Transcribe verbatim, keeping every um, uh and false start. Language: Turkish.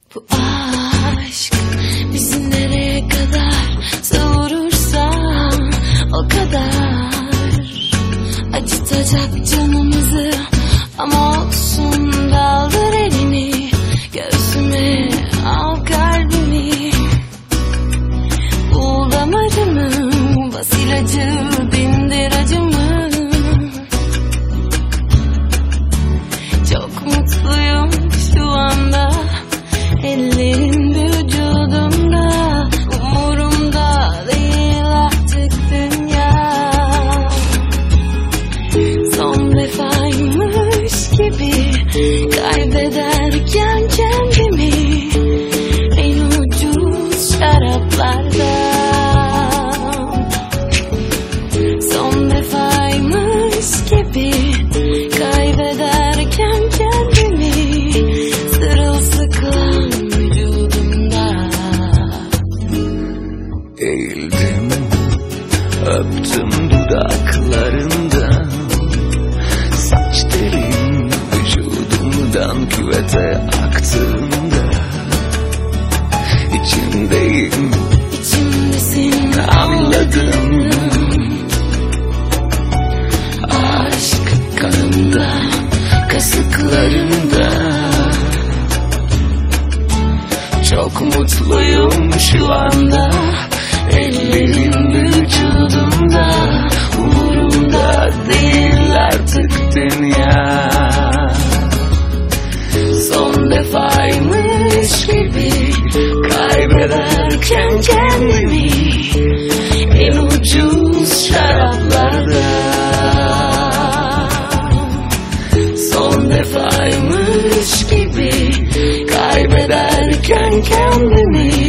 Bu aşk bizi nereye kadar savurursa o kadar acıtacak canımızı. Ama olsun, daldır elini göğsüme, al kalbimi. Bul damarımı, bas ilacı, dindir acımı. Çok mutluyum şu anda, ellerin vücudumda. Umurumda değil artık dünya. Son defaymış gibi kaybederken kendimi en ucuz şaraplarda. Son defaymış gibi kaybederken kendimi sırılsıklam vücudumda. Eğildim, öptüm dudaklarından, saç terin vücudumdan küvete aktığında. İçimdeyim, İçimdesin, anladım. Aşk kanımda, kasıklarımda. Çok mutluyum şu anda, ellerim vücudumda. Umurumda değil artık dünya. Son defaymış gibi kaybederken kendimi en ucuz şaraplarda. Son defaymış gibi kaybederken kendimi